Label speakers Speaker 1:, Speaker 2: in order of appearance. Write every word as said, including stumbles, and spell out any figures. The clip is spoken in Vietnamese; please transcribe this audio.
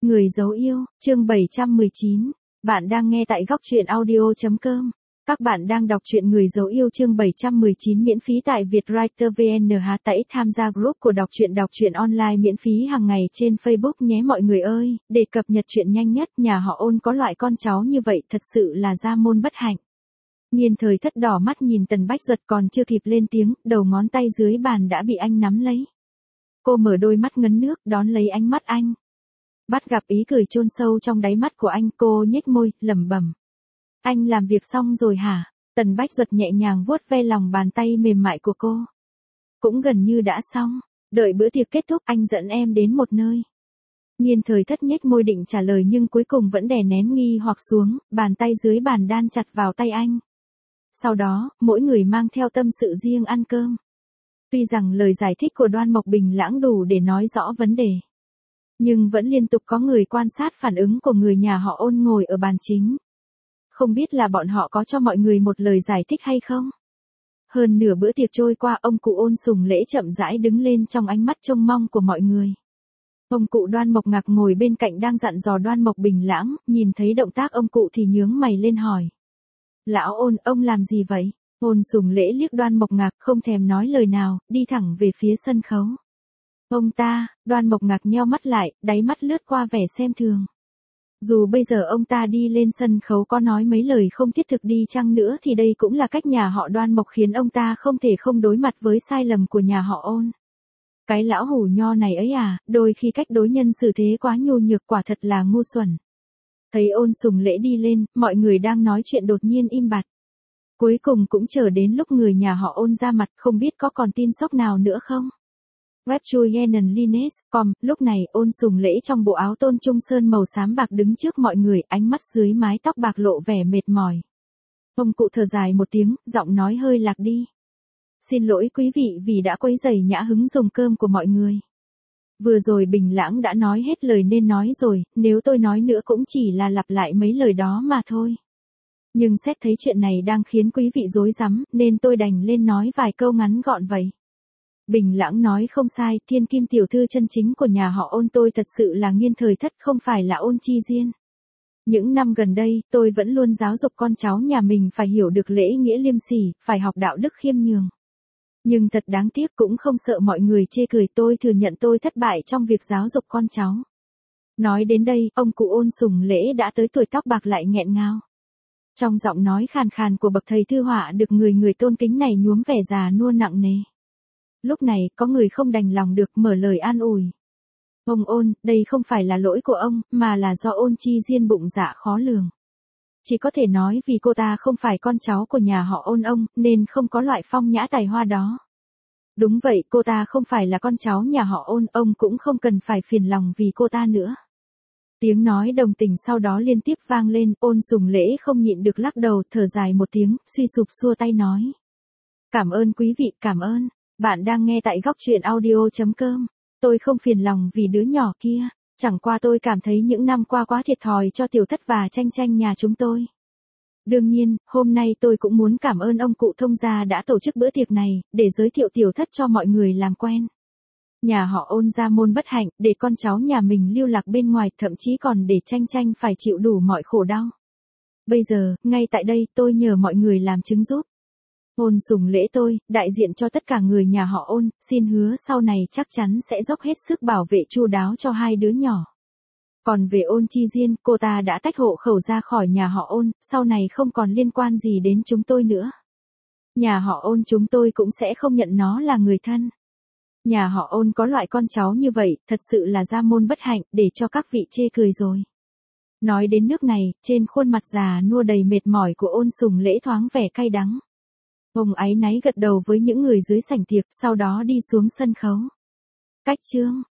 Speaker 1: Người dấu yêu, chương bảy trăm mười chín. Bạn đang nghe tại góc truyện audio chấm com. Các bạn đang đọc truyện Người dấu yêu chương bảy trăm mười chín miễn phí tại Vietwriter vê en hát tẩy tham gia group của đọc truyện đọc truyện online miễn phí hàng ngày trên Facebook nhé mọi người ơi, để cập nhật truyện nhanh nhất. Nhà họ Ôn có loại con cháu như vậy thật sự là gia môn bất hạnh. Nhiên Thời Thất đỏ mắt nhìn Tần Bách Duật còn chưa kịp lên tiếng, đầu ngón tay dưới bàn đã bị anh nắm lấy. Cô mở đôi mắt ngấn nước đón lấy ánh mắt anh. Bắt gặp ý cười chôn sâu trong đáy mắt của anh, cô nhếch môi, lẩm bẩm. Anh làm việc xong rồi hả? Tần Bách Duật nhẹ nhàng vuốt ve lòng bàn tay mềm mại của cô. Cũng gần như đã xong, đợi bữa tiệc kết thúc anh dẫn em đến một nơi. Nhiên Thời Thất nhếch môi định trả lời nhưng cuối cùng vẫn đè nén nghi hoặc xuống, bàn tay dưới bàn đan chặt vào tay anh. Sau đó, mỗi người mang theo tâm sự riêng ăn cơm. Tuy rằng lời giải thích của Đoan Mộc Bình Lãng đủ để nói rõ vấn đề, nhưng vẫn liên tục có người quan sát phản ứng của người nhà họ Ôn ngồi ở bàn chính. Không biết là bọn họ có cho mọi người một lời giải thích hay không? Hơn nửa bữa tiệc trôi qua, ông cụ Ôn Sùng Lễ chậm rãi đứng lên trong ánh mắt trông mong của mọi người. Ông cụ Đoan Mộc Ngạc ngồi bên cạnh đang dặn dò Đoan Mộc Bình Lãng, nhìn thấy động tác ông cụ thì nhướng mày lên hỏi. Lão Ôn, ông làm gì vậy? Ôn Sùng Lễ liếc Đoan Mộc Ngạc không thèm nói lời nào, đi thẳng về phía sân khấu. Ông ta, Đoan Mộc Ngạc nheo mắt lại, đáy mắt lướt qua vẻ xem thường. Dù bây giờ ông ta đi lên sân khấu có nói mấy lời không thiết thực đi chăng nữa thì đây cũng là cách nhà họ Đoan Mộc khiến ông ta không thể không đối mặt với sai lầm của nhà họ Ôn. Cái lão hủ nho này ấy à, đôi khi cách đối nhân xử thế quá nhu nhược quả thật là ngu xuẩn. Thấy Ôn Sùng Lễ đi lên, mọi người đang nói chuyện đột nhiên im bặt. Cuối cùng cũng chờ đến lúc người nhà họ Ôn ra mặt, không biết có còn tin sốc nào nữa không? Web chui Genon Lines chấm com, lúc này Ôn Sùng Lễ trong bộ áo tôn trung sơn màu xám bạc đứng trước mọi người, ánh mắt dưới mái tóc bạc lộ vẻ mệt mỏi. Ông cụ thở dài một tiếng, giọng nói hơi lạc đi. Xin lỗi quý vị vì đã quấy rầy nhã hứng dùng cơm của mọi người. Vừa rồi Bình Lãng đã nói hết lời nên nói rồi, nếu tôi nói nữa cũng chỉ là lặp lại mấy lời đó mà thôi. Nhưng xét thấy chuyện này đang khiến quý vị rối rắm, nên tôi đành lên nói vài câu ngắn gọn vậy. Bình Lãng nói không sai, thiên kim tiểu thư chân chính của nhà họ Ôn tôi thật sự là Nhiên Thời Thất, không phải là Ôn Chi Diên. Những năm gần đây, tôi vẫn luôn giáo dục con cháu nhà mình phải hiểu được lễ nghĩa liêm sỉ, phải học đạo đức khiêm nhường. Nhưng thật đáng tiếc cũng không sợ mọi người chê cười, tôi thừa nhận tôi thất bại trong việc giáo dục con cháu. Nói đến đây, ông cụ Ôn Sùng Lễ đã tới tuổi tóc bạc lại nghẹn ngào. Trong giọng nói khàn khàn của bậc thầy thư họa được người người tôn kính này nhuốm vẻ già nua nặng nề. Lúc này, có người không đành lòng được mở lời an ủi. Ông Ôn, đây không phải là lỗi của ông, mà là do Ôn Chi Diên bụng dạ khó lường. Chỉ có thể nói vì cô ta không phải con cháu của nhà họ Ôn ông, nên không có loại phong nhã tài hoa đó. Đúng vậy, cô ta không phải là con cháu nhà họ Ôn, ông cũng không cần phải phiền lòng vì cô ta nữa. Tiếng nói đồng tình sau đó liên tiếp vang lên, Ôn Sùng Lễ không nhịn được lắc đầu, thở dài một tiếng, suy sụp xua tay nói. Cảm ơn quý vị, cảm ơn. Bạn đang nghe tại góc truyện audio chấm com. Tôi không phiền lòng vì đứa nhỏ kia, chẳng qua tôi cảm thấy những năm qua quá thiệt thòi cho Tiểu Thất và Tranh Tranh nhà chúng tôi. Đương nhiên, hôm nay tôi cũng muốn cảm ơn ông cụ Thông gia đã tổ chức bữa tiệc này, để giới thiệu Tiểu Thất cho mọi người làm quen. Nhà họ Ôn gia môn bất hạnh, để con cháu nhà mình lưu lạc bên ngoài, thậm chí còn để Tranh Tranh phải chịu đủ mọi khổ đau. Bây giờ, ngay tại đây, tôi nhờ mọi người làm chứng giúp. Ôn Sùng Lễ tôi, đại diện cho tất cả người nhà họ Ôn, xin hứa sau này chắc chắn sẽ dốc hết sức bảo vệ chu đáo cho hai đứa nhỏ. Còn về Ôn Chi Diên, cô ta đã tách hộ khẩu ra khỏi nhà họ Ôn, sau này không còn liên quan gì đến chúng tôi nữa. Nhà họ Ôn chúng tôi cũng sẽ không nhận nó là người thân. Nhà họ Ôn có loại con cháu như vậy, thật sự là gia môn bất hạnh, để cho các vị chê cười rồi. Nói đến nước này, trên khuôn mặt già nua đầy mệt mỏi của Ôn Sùng Lễ thoáng vẻ cay đắng. Ông áy náy gật đầu với những người dưới sảnh tiệc, sau đó đi xuống sân khấu. Cách chương.